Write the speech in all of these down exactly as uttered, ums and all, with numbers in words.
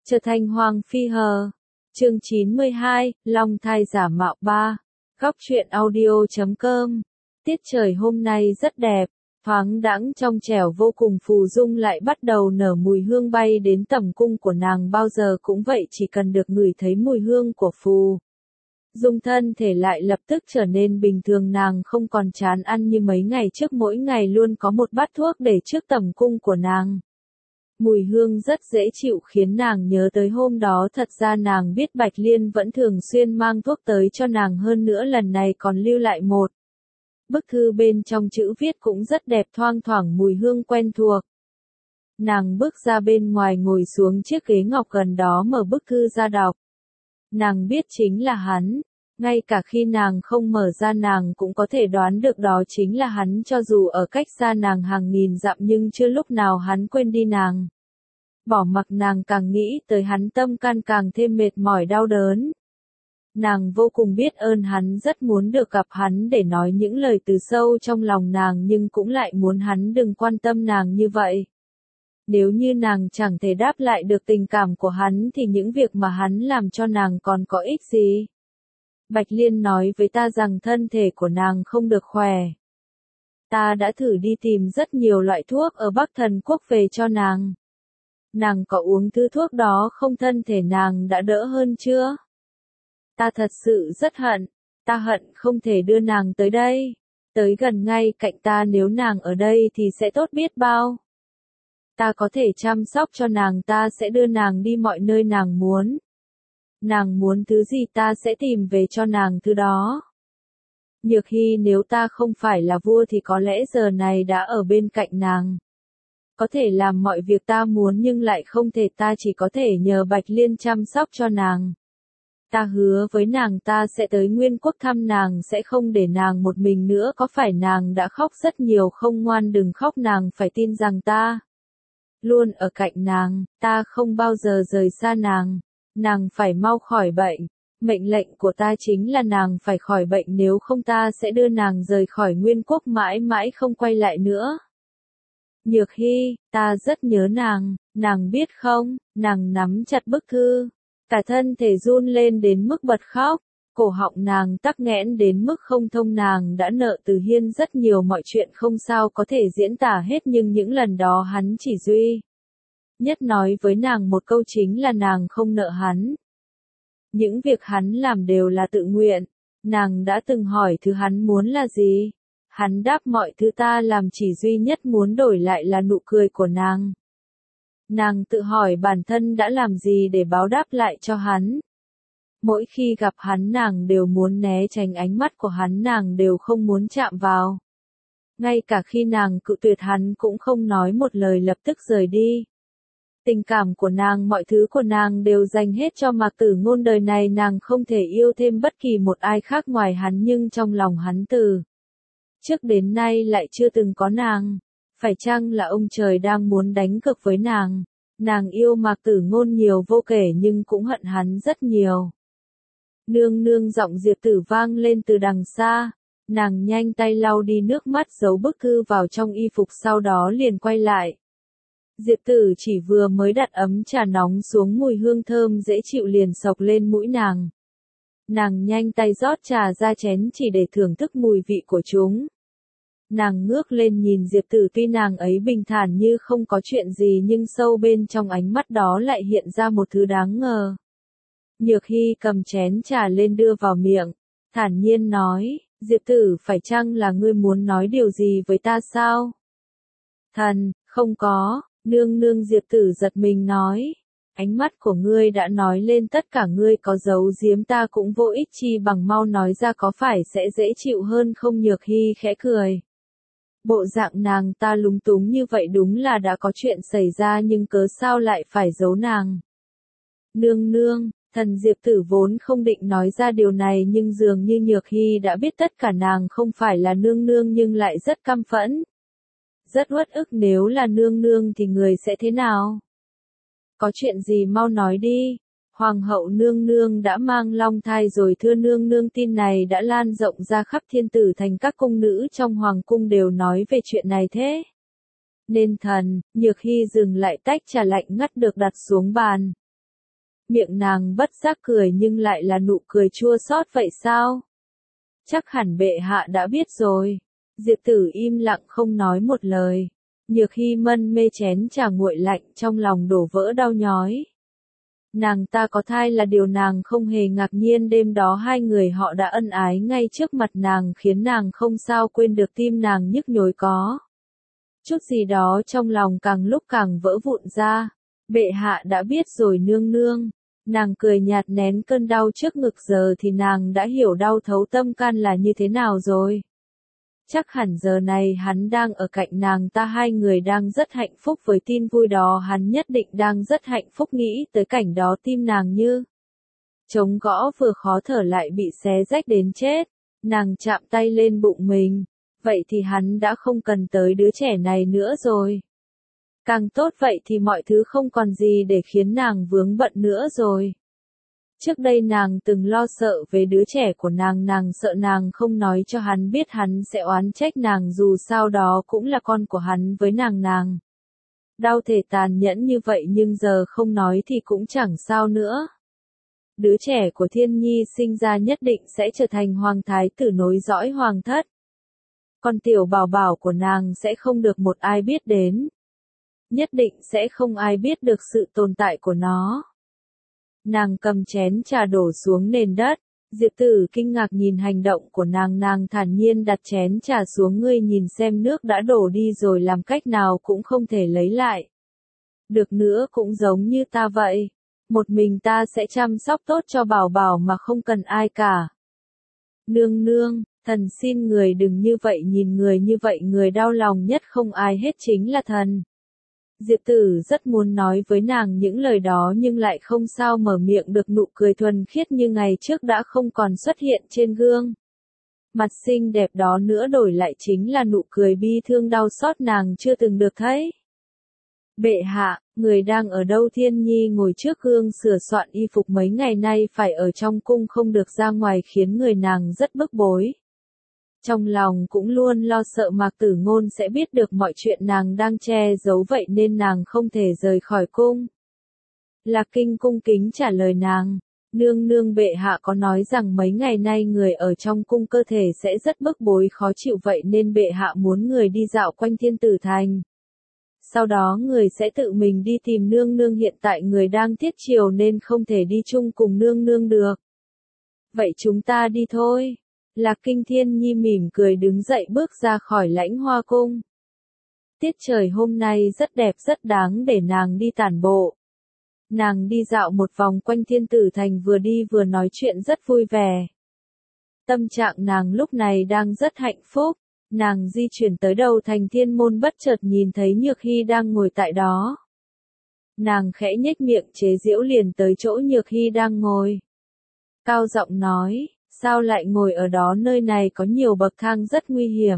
Trở thành Hoàng Phi Hờ. Chương chín mươi hai, Long thai giả mạo ba. Góc truyện audio chấm com. Tiết trời hôm nay rất đẹp, thoáng đãng trong trẻo vô cùng. Phù Dung lại bắt đầu nở mùi hương bay đến tầm cung của nàng. Bao giờ cũng vậy, chỉ cần được ngửi thấy mùi hương của Phù Dung, thân thể lại lập tức trở nên bình thường. Nàng không còn chán ăn như mấy ngày trước, mỗi ngày luôn có một bát thuốc để trước tầm cung của nàng. Mùi hương rất dễ chịu khiến nàng nhớ tới hôm đó. Thật ra nàng biết Bạch Liên vẫn thường xuyên mang thuốc tới cho nàng, hơn nữa lần này còn lưu lại một bức thư, bên trong chữ viết cũng rất đẹp, thoang thoảng mùi hương quen thuộc. Nàng bước ra bên ngoài, ngồi xuống chiếc ghế ngọc gần đó, mở bức thư ra đọc. Nàng biết chính là hắn, ngay cả khi nàng không mở ra nàng cũng có thể đoán được đó chính là hắn, cho dù ở cách xa nàng hàng nghìn dặm nhưng chưa lúc nào hắn quên đi nàng. Bỏ mặc nàng càng nghĩ tới hắn, tâm can càng thêm mệt mỏi đau đớn. Nàng vô cùng biết ơn hắn, rất muốn được gặp hắn để nói những lời từ sâu trong lòng nàng, nhưng cũng lại muốn hắn đừng quan tâm nàng như vậy. Nếu như nàng chẳng thể đáp lại được tình cảm của hắn thì những việc mà hắn làm cho nàng còn có ích gì? Bạch Liên nói với ta rằng thân thể của nàng không được khỏe. Ta đã thử đi tìm rất nhiều loại thuốc ở Bắc Thần Quốc về cho nàng. Nàng có uống thứ thuốc đó không? Thân thể nàng đã đỡ hơn chưa? Ta thật sự rất hận. Ta hận không thể đưa nàng tới đây, tới gần ngay cạnh ta. Nếu nàng ở đây thì sẽ tốt biết bao. Ta có thể chăm sóc cho nàng, ta sẽ đưa nàng đi mọi nơi nàng muốn. Nàng muốn thứ gì ta sẽ tìm về cho nàng thứ đó. Nhược Hy, nếu ta không phải là vua thì có lẽ giờ này đã ở bên cạnh nàng. Có thể làm mọi việc ta muốn nhưng lại không thể, ta chỉ có thể nhờ Bạch Liên chăm sóc cho nàng. Ta hứa với nàng ta sẽ tới Nguyên Quốc thăm nàng, sẽ không để nàng một mình nữa. Có phải nàng đã khóc rất nhiều không? Ngoan, đừng khóc, nàng phải tin rằng ta luôn ở cạnh nàng, ta không bao giờ rời xa nàng. Nàng phải mau khỏi bệnh. Mệnh lệnh của ta chính là nàng phải khỏi bệnh, nếu không ta sẽ đưa nàng rời khỏi Nguyên Quốc mãi mãi không quay lại nữa. Nhược Hy, ta rất nhớ nàng, nàng biết không? Nàng nắm chặt bức thư, cả thân thể run lên đến mức bật khóc, cổ họng nàng tắc nghẽn đến mức không thông. Nàng đã nợ Từ Hiên rất nhiều, mọi chuyện không sao có thể diễn tả hết, nhưng những lần đó hắn chỉ duy nhất nói với nàng một câu, chính là nàng không nợ hắn. Những việc hắn làm đều là tự nguyện. Nàng đã từng hỏi thứ hắn muốn là gì. Hắn đáp mọi thứ ta làm chỉ duy nhất muốn đổi lại là nụ cười của nàng. Nàng tự hỏi bản thân đã làm gì để báo đáp lại cho hắn. Mỗi khi gặp hắn nàng đều muốn né tránh ánh mắt của hắn, nàng đều không muốn chạm vào. Ngay cả khi nàng cự tuyệt hắn cũng không nói một lời, lập tức rời đi. Tình cảm của nàng, mọi thứ của nàng đều dành hết cho Mạc Tử Ngôn. Đời này nàng không thể yêu thêm bất kỳ một ai khác ngoài hắn, nhưng trong lòng hắn từ trước đến nay lại chưa từng có nàng. Phải chăng là ông trời đang muốn đánh cược với nàng? Nàng yêu Mạc Tử Ngôn nhiều vô kể nhưng cũng hận hắn rất nhiều. Nương nương, giọng Diệp Tử vang lên từ đằng xa. Nàng nhanh tay lau đi nước mắt, giấu bức thư vào trong y phục, sau đó liền quay lại. Diệp Tử chỉ vừa mới đặt ấm trà nóng xuống, mùi hương thơm dễ chịu liền xộc lên mũi nàng. Nàng nhanh tay rót trà ra chén chỉ để thưởng thức mùi vị của chúng. Nàng ngước lên nhìn Diệp Tử, tuy nàng ấy bình thản như không có chuyện gì nhưng sâu bên trong ánh mắt đó lại hiện ra một thứ đáng ngờ. Nhược Hy cầm chén trà lên đưa vào miệng, thản nhiên nói, Diệp Tử, phải chăng là ngươi muốn nói điều gì với ta sao? Thần, không có. Nương nương, Diệp Tử giật mình nói, ánh mắt của ngươi đã nói lên tất cả, ngươi có giấu giếm ta cũng vô ích, chi bằng mau nói ra, có phải sẽ dễ chịu hơn không? Nhược Hy khẽ cười. Bộ dạng nàng ta lúng túng như vậy đúng là đã có chuyện xảy ra, nhưng cớ sao lại phải giấu nàng? Nương nương, thần Diệp Tử vốn không định nói ra điều này, nhưng dường như Nhược Hy đã biết tất cả. Nàng không phải là nương nương nhưng lại rất căm phẫn. Rất uất ức, nếu là nương nương thì người sẽ thế nào? Có chuyện gì mau nói đi. Hoàng hậu nương nương đã mang long thai rồi thưa nương nương, tin này đã lan rộng ra khắp Thiên Tử Thành, các cung nữ trong hoàng cung đều nói về chuyện này thế. Nên thần, Nhược Hy dừng lại tách trà lạnh ngắt được đặt xuống bàn. Miệng nàng bất giác cười nhưng lại là nụ cười chua xót vậy sao? Chắc hẳn bệ hạ đã biết rồi. Diệp Tử im lặng không nói một lời. Nhược Hy mân mê chén trà nguội lạnh trong lòng đổ vỡ đau nhói. Nàng ta có thai là điều nàng không hề ngạc nhiên, đêm đó hai người họ đã ân ái ngay trước mặt nàng khiến nàng không sao quên được, tim nàng nhức nhối có. Chút gì đó trong lòng càng lúc càng vỡ vụn ra. Bệ hạ đã biết rồi nương nương. Nàng cười nhạt nén cơn đau trước ngực, giờ thì nàng đã hiểu đau thấu tâm can là như thế nào rồi. Chắc hẳn giờ này hắn đang ở cạnh nàng ta, hai người đang rất hạnh phúc với tin vui đó, hắn nhất định đang rất hạnh phúc, nghĩ tới cảnh đó tim nàng như trống gõ, vừa khó thở lại bị xé rách đến chết. Nàng chạm tay lên bụng mình, vậy thì hắn đã không cần tới đứa trẻ này nữa rồi. Càng tốt, vậy thì mọi thứ không còn gì để khiến nàng vướng bận nữa rồi. Trước đây nàng từng lo sợ về đứa trẻ của nàng, nàng sợ nàng không nói cho hắn biết hắn sẽ oán trách nàng, dù sao đó cũng là con của hắn với nàng nàng. Đau thể tàn nhẫn như vậy nhưng giờ không nói thì cũng chẳng sao nữa. Đứa trẻ của Thiên Nhi sinh ra nhất định sẽ trở thành hoàng thái tử nối dõi hoàng thất. Con tiểu bảo bảo của nàng sẽ không được một ai biết đến. Nhất định sẽ không ai biết được sự tồn tại của nó. Nàng cầm chén trà đổ xuống nền đất. Diệp Tử kinh ngạc nhìn hành động của nàng, nàng thản nhiên đặt chén trà xuống, ngươi nhìn xem, nước đã đổ đi rồi, làm cách nào cũng không thể lấy lại. Được nữa, cũng giống như ta vậy. Một mình ta sẽ chăm sóc tốt cho bảo bảo mà không cần ai cả. Nương nương, thần xin người đừng như vậy, nhìn người như vậy người đau lòng nhất không ai hết chính là thần. Diệp Tử rất muốn nói với nàng những lời đó nhưng lại không sao mở miệng được, nụ cười thuần khiết như ngày trước đã không còn xuất hiện trên gương mặt xinh đẹp đó nữa, đổi lại chính là nụ cười bi thương đau xót nàng chưa từng được thấy. Bệ hạ, người đang ở đâu? Thiên Nhi ngồi trước gương sửa soạn y phục, mấy ngày nay phải ở trong cung không được ra ngoài khiến người nàng rất bức bối. Trong lòng cũng luôn lo sợ Mạc Tử Ngôn sẽ biết được mọi chuyện nàng đang che giấu, vậy nên nàng không thể rời khỏi cung. Lạc Kinh cung kính trả lời nàng, nương nương, bệ hạ có nói rằng mấy ngày nay người ở trong cung cơ thể sẽ rất bức bối khó chịu, vậy nên bệ hạ muốn người đi dạo quanh Thiên Tử Thành. Sau đó người sẽ tự mình đi tìm nương nương, hiện tại người đang tiết triều nên không thể đi chung cùng nương nương được. Vậy chúng ta đi thôi. Lạc Kinh Thiên Nhi mỉm cười đứng dậy bước ra khỏi Lãnh Hoa cung. Tiết trời hôm nay rất đẹp, rất đáng để nàng đi tản bộ. Nàng đi dạo một vòng quanh Thiên Tử Thành, vừa đi vừa nói chuyện rất vui vẻ. Tâm trạng nàng lúc này đang rất hạnh phúc. Nàng di chuyển tới đầu thành Thiên Môn, bất chợt nhìn thấy Nhược Hy đang ngồi tại đó. Nàng khẽ nhếch miệng chế giễu, liền tới chỗ Nhược Hy đang ngồi. Cao giọng nói, sao lại ngồi ở đó, nơi này có nhiều bậc thang rất nguy hiểm.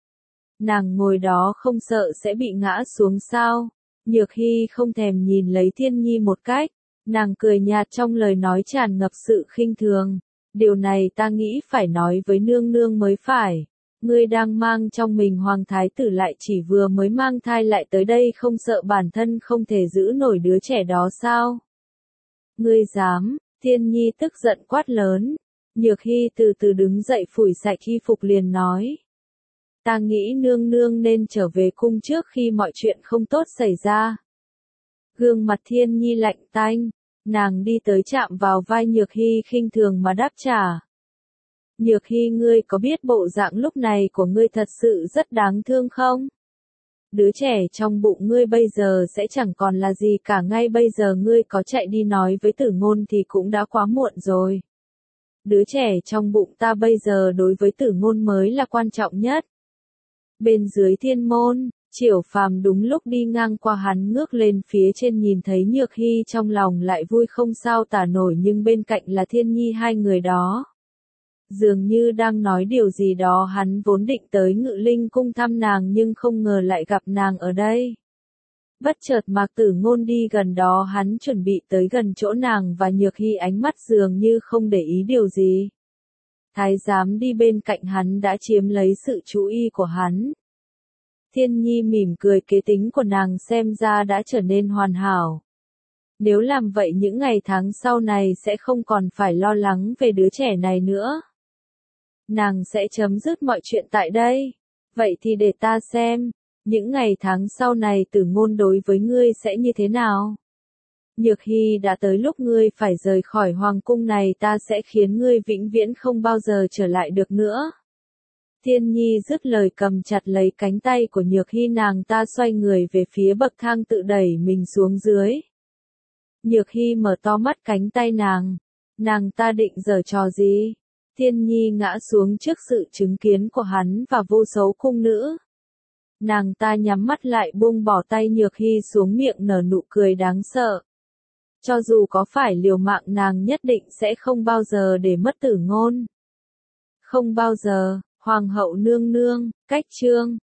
Nàng ngồi đó không sợ sẽ bị ngã xuống sao? Nhược Hy không thèm nhìn lấy Thiên Nhi một cách. Nàng cười nhạt trong lời nói tràn ngập sự khinh thường. Điều này ta nghĩ phải nói với nương nương mới phải. Ngươi đang mang trong mình hoàng thái tử, lại chỉ vừa mới mang thai lại tới đây, không sợ bản thân không thể giữ nổi đứa trẻ đó sao? Ngươi dám? Thiên Nhi tức giận quát lớn. Nhược Hy từ từ đứng dậy phủi sạch y phục liền nói. Ta nghĩ nương nương nên trở về cung trước khi mọi chuyện không tốt xảy ra. Gương mặt Thiên Nhi lạnh tanh, nàng đi tới chạm vào vai Nhược Hy khinh thường mà đáp trả. Nhược Hy, ngươi có biết bộ dạng lúc này của ngươi thật sự rất đáng thương không? Đứa trẻ trong bụng ngươi bây giờ sẽ chẳng còn là gì cả, ngay bây giờ ngươi có chạy đi nói với Tử Ngôn thì cũng đã quá muộn rồi. Đứa trẻ trong bụng ta bây giờ đối với Tử Ngôn mới là quan trọng nhất. Bên dưới Thiên Môn, Triểu Phàm đúng lúc đi ngang qua, hắn ngước lên phía trên nhìn thấy Nhược Hy, trong lòng lại vui không sao tả nổi, nhưng bên cạnh là Thiên Nhi, hai người đó dường như đang nói điều gì đó. Hắn vốn định tới Ngự Linh cung thăm nàng nhưng không ngờ lại gặp nàng ở đây. Bất chợt Mạc Tử Ngôn đi gần đó, hắn chuẩn bị tới gần chỗ nàng và Nhược Hy, ánh mắt dường như không để ý điều gì. Thái giám đi bên cạnh hắn đã chiếm lấy sự chú ý của hắn. Thiên Nhi mỉm cười, kế tính của nàng xem ra đã trở nên hoàn hảo. Nếu làm vậy những ngày tháng sau này sẽ không còn phải lo lắng về đứa trẻ này nữa. Nàng sẽ chấm dứt mọi chuyện tại đây. Vậy thì để ta xem, những ngày tháng sau này Tử Ngôn đối với ngươi sẽ như thế nào? Nhược Hy, đã tới lúc ngươi phải rời khỏi hoàng cung này, ta sẽ khiến ngươi vĩnh viễn không bao giờ trở lại được nữa. Thiên Nhi dứt lời cầm chặt lấy cánh tay của Nhược Hy, nàng ta xoay người về phía bậc thang tự đẩy mình xuống dưới. Nhược Hy mở to mắt cánh tay nàng. Nàng ta định giở trò gì? Thiên Nhi ngã xuống trước sự chứng kiến của hắn và vô số cung nữ. Nàng ta nhắm mắt lại buông bỏ tay Nhược Hy xuống, miệng nở nụ cười đáng sợ. Cho dù có phải liều mạng, nàng nhất định sẽ không bao giờ để mất Tử Ngôn. Không bao giờ. Hoàng hậu nương nương, cách chương